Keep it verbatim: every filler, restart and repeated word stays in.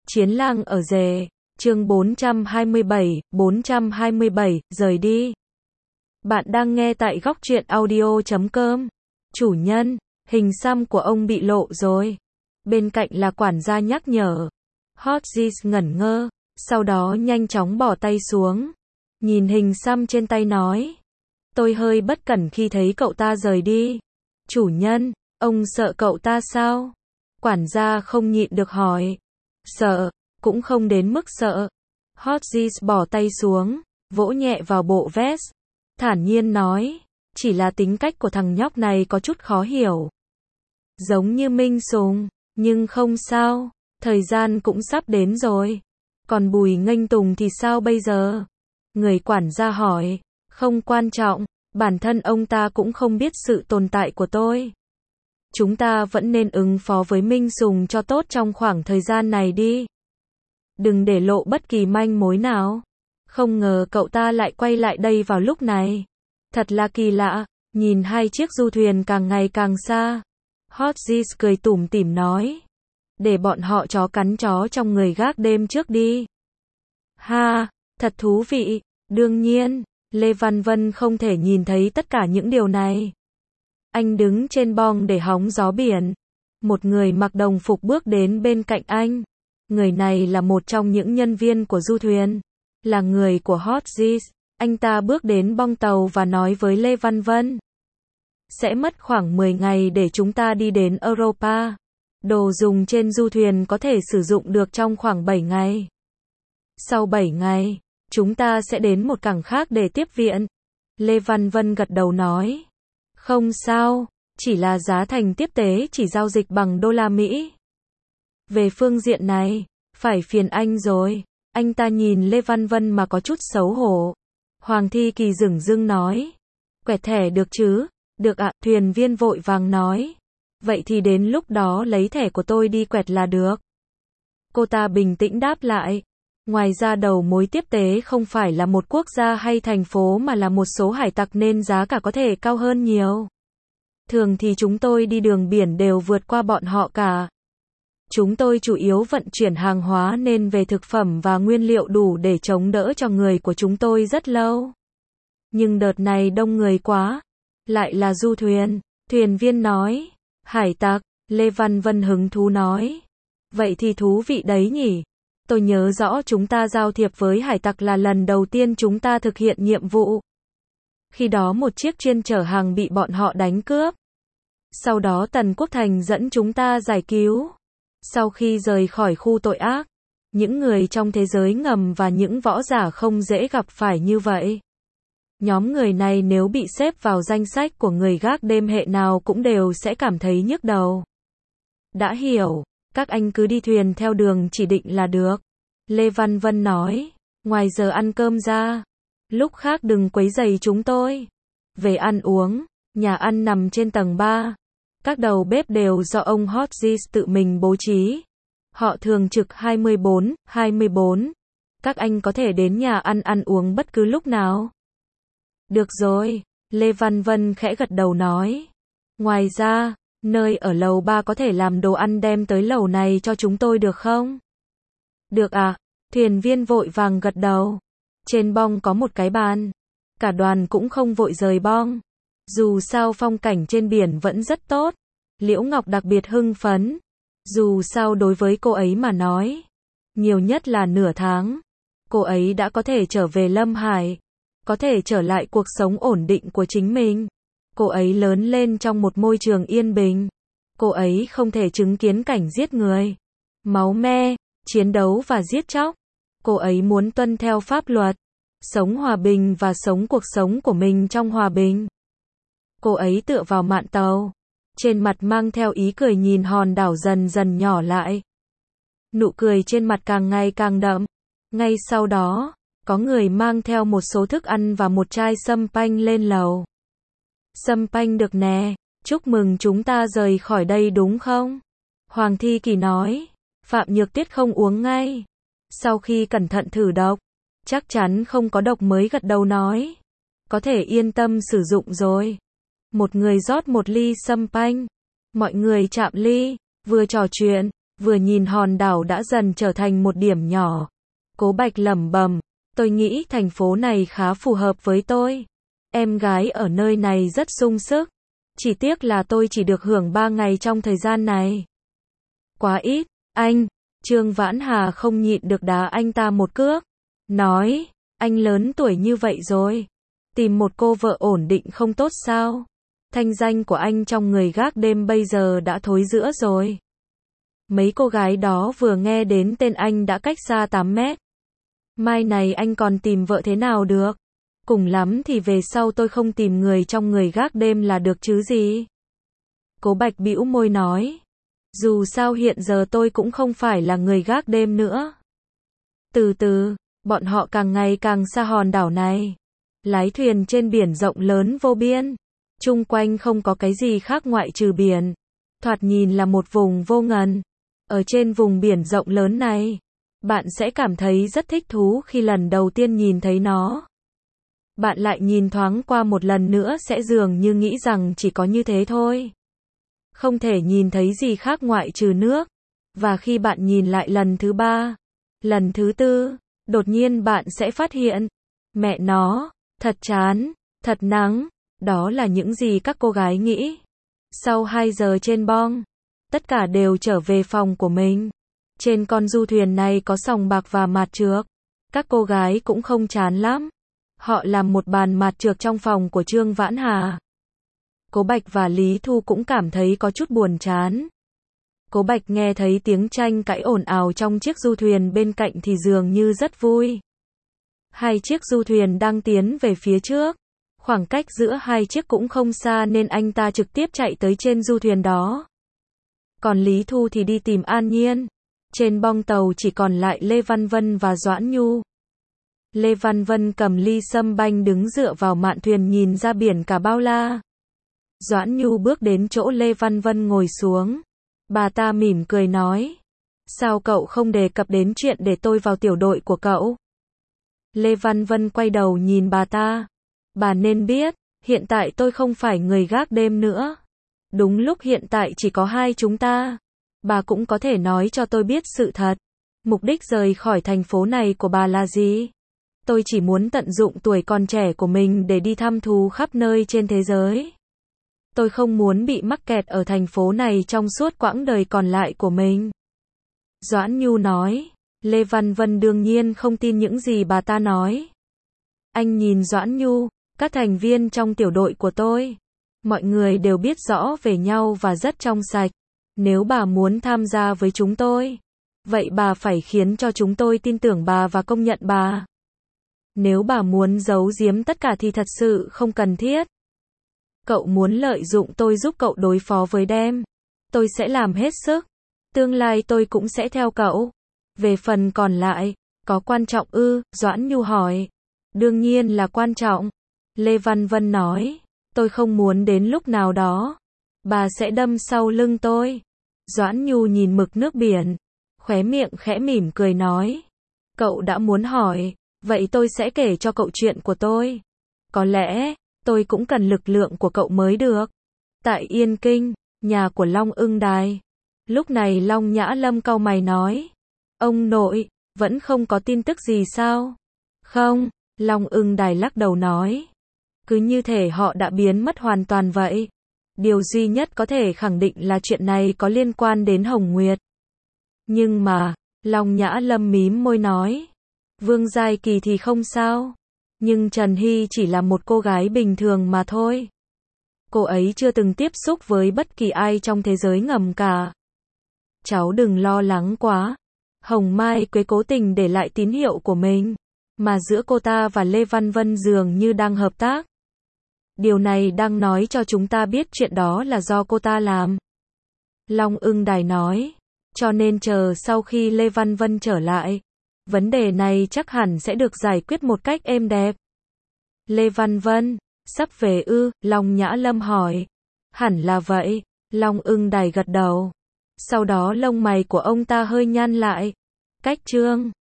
Chiến lang ở rể, chương bốn trăm hai mươi bảy, bốn trăm hai mươi bảy, rời đi. Bạn đang nghe tại góc truyện audio chấm com. Chủ nhân, hình xăm của ông bị lộ rồi. Bên cạnh là quản gia nhắc nhở. Hodges ngẩn ngơ, sau đó nhanh chóng bỏ tay xuống. Nhìn hình xăm trên tay nói. Tôi hơi bất cẩn khi thấy cậu ta rời đi. Chủ nhân, ông sợ cậu ta sao? Quản gia không nhịn được hỏi. Sợ, cũng không đến mức sợ. Hodges bỏ tay xuống, vỗ nhẹ vào bộ vest. Thản nhiên nói, chỉ là tính cách của thằng nhóc này có chút khó hiểu. Giống như Minh Sùng, nhưng không sao, thời gian cũng sắp đến rồi. Còn Bùi Nghênh Tùng thì sao bây giờ? Người quản gia hỏi, không quan trọng, bản thân ông ta cũng không biết sự tồn tại của tôi. Chúng ta vẫn nên ứng phó với Minh Sùng cho tốt trong khoảng thời gian này đi. Đừng để lộ bất kỳ manh mối nào. Không ngờ cậu ta lại quay lại đây vào lúc này. Thật là kỳ lạ, nhìn hai chiếc du thuyền càng ngày càng xa. Hodges cười tủm tỉm nói. Để bọn họ chó cắn chó trong người gác đêm trước đi. Ha, thật thú vị. Đương nhiên, Lê Văn Vân không thể nhìn thấy tất cả những điều này. Anh đứng trên bong để hóng gió biển. Một người mặc đồng phục bước đến bên cạnh anh. Người này là một trong những nhân viên của du thuyền. Là người của Hodges. Anh ta bước đến bong tàu và nói với Lê Văn Vân. Sẽ mất khoảng mười ngày để chúng ta đi đến Europa. Đồ dùng trên du thuyền có thể sử dụng được trong khoảng bảy ngày. Sau bảy ngày, chúng ta sẽ đến một cảng khác để tiếp viện. Lê Văn Vân gật đầu nói. Không sao, chỉ là giá thành tiếp tế chỉ giao dịch bằng đô la Mỹ. Về phương diện này, phải phiền anh rồi. Anh ta nhìn Lê Văn Vân mà có chút xấu hổ. Hoàng Thi Kỳ dửng dưng nói. Quẹt thẻ được chứ? Được ạ, thuyền viên vội vàng nói. Vậy thì đến lúc đó lấy thẻ của tôi đi quẹt là được. Cô ta bình tĩnh đáp lại. Ngoài ra đầu mối tiếp tế không phải là một quốc gia hay thành phố mà là một số hải tặc nên giá cả có thể cao hơn nhiều. Thường thì chúng tôi đi đường biển đều vượt qua bọn họ cả. Chúng tôi chủ yếu vận chuyển hàng hóa nên về thực phẩm và nguyên liệu đủ để chống đỡ cho người của chúng tôi rất lâu. Nhưng đợt này đông người quá. Lại là du thuyền. Thuyền viên nói. Hải tặc, Lê Văn Vân hứng thú nói. Vậy thì thú vị đấy nhỉ. Tôi nhớ rõ chúng ta giao thiệp với hải tặc là lần đầu tiên chúng ta thực hiện nhiệm vụ. Khi đó một chiếc chuyên chở hàng bị bọn họ đánh cướp. Sau đó Tần Quốc Thành dẫn chúng ta giải cứu. Sau khi rời khỏi khu tội ác, những người trong thế giới ngầm và những võ giả không dễ gặp phải như vậy. Nhóm người này nếu bị xếp vào danh sách của người gác đêm hệ nào cũng đều sẽ cảm thấy nhức đầu. Đã hiểu, các anh cứ đi thuyền theo đường chỉ định là được. Lê Văn Vân nói, ngoài giờ ăn cơm ra, lúc khác đừng quấy rầy chúng tôi. Về ăn uống, nhà ăn nằm trên tầng ba. Các đầu bếp đều do ông Hodges tự mình bố trí. Họ thường trực hai mươi bốn, hai mươi bốn. Các anh có thể đến nhà ăn ăn uống bất cứ lúc nào. Được rồi, Lê Văn Vân khẽ gật đầu nói. Ngoài ra, nơi ở lầu ba có thể làm đồ ăn đem tới lầu này cho chúng tôi được không? Được à, thuyền viên vội vàng gật đầu. Trên bong có một cái bàn. Cả đoàn cũng không vội rời bong. Dù sao phong cảnh trên biển vẫn rất tốt. Liễu Ngọc đặc biệt hưng phấn. Dù sao đối với cô ấy mà nói. Nhiều nhất là nửa tháng. Cô ấy đã có thể trở về Lâm Hải. Có thể trở lại cuộc sống ổn định của chính mình. Cô ấy lớn lên trong một môi trường yên bình. Cô ấy không thể chứng kiến cảnh giết người, máu me, chiến đấu và giết chóc. Cô ấy muốn tuân theo pháp luật. Sống hòa bình và sống cuộc sống của mình trong hòa bình. Cô ấy tựa vào mạn tàu. Trên mặt mang theo ý cười nhìn hòn đảo dần dần nhỏ lại. Nụ cười trên mặt càng ngày càng đậm. Ngay sau đó, có người mang theo một số thức ăn và một chai sâm panh lên lầu. Sâm panh được nè, chúc mừng chúng ta rời khỏi đây đúng không? Hoàng Thi Kỳ nói. Phạm Nhược Tuyết không uống ngay. Sau khi cẩn thận thử độc, chắc chắn không có độc mới gật đầu nói. Có thể yên tâm sử dụng rồi. Một người rót một ly sâm panh. Mọi người chạm ly, vừa trò chuyện, vừa nhìn hòn đảo đã dần trở thành một điểm nhỏ. Cố Bạch lẩm bẩm, tôi nghĩ thành phố này khá phù hợp với tôi. Em gái ở nơi này rất sung sức. Chỉ tiếc là tôi chỉ được hưởng ba ngày trong thời gian này. Quá ít, anh. Trương Vãn Hà không nhịn được đá anh ta một cước. Nói, anh lớn tuổi như vậy rồi. Tìm một cô vợ ổn định không tốt sao? Thanh danh của anh trong người gác đêm bây giờ đã thối rữa rồi. Mấy cô gái đó vừa nghe đến tên anh đã cách xa tám mét. Mai này anh còn tìm vợ thế nào được? Cùng lắm thì về sau tôi không tìm người trong người gác đêm là được chứ gì. Cố Bạch bĩu môi nói. Dù sao hiện giờ tôi cũng không phải là người gác đêm nữa. Từ từ, bọn họ càng ngày càng xa hòn đảo này. Lái thuyền trên biển rộng lớn vô biên. Chung quanh không có cái gì khác ngoại trừ biển. Thoạt nhìn là một vùng vô ngần. Ở trên vùng biển rộng lớn này, bạn sẽ cảm thấy rất thích thú khi lần đầu tiên nhìn thấy nó. Bạn lại nhìn thoáng qua một lần nữa sẽ dường như nghĩ rằng chỉ có như thế thôi. Không thể nhìn thấy gì khác ngoại trừ nước. Và khi bạn nhìn lại lần thứ ba, lần thứ tư, đột nhiên bạn sẽ phát hiện, mẹ nó, thật chán, thật nắng. Đó là những gì các cô gái nghĩ. Sau hai giờ trên bong, tất cả đều trở về phòng của mình. Trên con du thuyền này có sòng bạc và mạt trược. Các cô gái cũng không chán lắm. Họ làm một bàn mạt trược trong phòng của Trương Vãn Hà. Cố Bạch và Lý Thu cũng cảm thấy có chút buồn chán. Cố Bạch nghe thấy tiếng tranh cãi ồn ào trong chiếc du thuyền bên cạnh thì dường như rất vui. Hai chiếc du thuyền đang tiến về phía trước. Khoảng cách giữa hai chiếc cũng không xa nên anh ta trực tiếp chạy tới trên du thuyền đó. Còn Lý Thu thì đi tìm An Nhiên. Trên bong tàu chỉ còn lại Lê Văn Vân và Doãn Nhu. Lê Văn Vân cầm ly sâm banh đứng dựa vào mạn thuyền nhìn ra biển cả bao la. Doãn Nhu bước đến chỗ Lê Văn Vân ngồi xuống. Bà ta mỉm cười nói. Sao cậu không đề cập đến chuyện để tôi vào tiểu đội của cậu? Lê Văn Vân quay đầu nhìn bà ta. Bà nên biết, hiện tại tôi không phải người gác đêm nữa. Đúng lúc hiện tại chỉ có hai chúng ta. Bà cũng có thể nói cho tôi biết sự thật. Mục đích rời khỏi thành phố này của bà là gì? Tôi chỉ muốn tận dụng tuổi còn trẻ của mình để đi thăm thú khắp nơi trên thế giới. Tôi không muốn bị mắc kẹt ở thành phố này trong suốt quãng đời còn lại của mình. Doãn Nhu nói. Lê Văn Vân đương nhiên không tin những gì bà ta nói. Anh nhìn Doãn Nhu, các thành viên trong tiểu đội của tôi. Mọi người đều biết rõ về nhau và rất trong sạch. Nếu bà muốn tham gia với chúng tôi, vậy bà phải khiến cho chúng tôi tin tưởng bà và công nhận bà. Nếu bà muốn giấu giếm tất cả thì thật sự không cần thiết. Cậu muốn lợi dụng tôi giúp cậu đối phó với Đem. Tôi sẽ làm hết sức. Tương lai tôi cũng sẽ theo cậu. Về phần còn lại, có quan trọng ư? Doãn Nhu hỏi. Đương nhiên là quan trọng. Lê Văn Vân nói. Tôi không muốn đến lúc nào đó bà sẽ đâm sau lưng tôi. Doãn Nhu nhìn mực nước biển, khóe miệng khẽ mỉm cười nói. Cậu đã muốn hỏi, vậy tôi sẽ kể cho cậu chuyện của tôi. Có lẽ, tôi cũng cần lực lượng của cậu mới được. Tại Yên Kinh, nhà của Long Ưng Đài. Lúc này Long Nhã Lâm cau mày nói. Ông nội, vẫn không có tin tức gì sao? Không, Long Ưng Đài lắc đầu nói. Cứ như thể họ đã biến mất hoàn toàn vậy. Điều duy nhất có thể khẳng định là chuyện này có liên quan đến Hồng Nguyệt. Nhưng mà, Long Nhã Lâm mím môi nói. Vương Giai Kỳ thì không sao. Nhưng Trần Hy chỉ là một cô gái bình thường mà thôi. Cô ấy chưa từng tiếp xúc với bất kỳ ai trong thế giới ngầm cả. Cháu đừng lo lắng quá. Hồng Mai Quế cố tình để lại tín hiệu của mình. Mà giữa cô ta và Lê Văn Vân dường như đang hợp tác. Điều này đang nói cho chúng ta biết chuyện đó là do cô ta làm. Long Ưng Đài nói. Cho nên chờ sau khi Lê Văn Vân trở lại, vấn đề này chắc hẳn sẽ được giải quyết một cách êm đẹp. Lê Văn Vân, sắp về ư? Long Nhã Lâm hỏi. Hẳn là vậy. Long Ưng Đài gật đầu. Sau đó lông mày của ông ta hơi nhăn lại. Cách Trương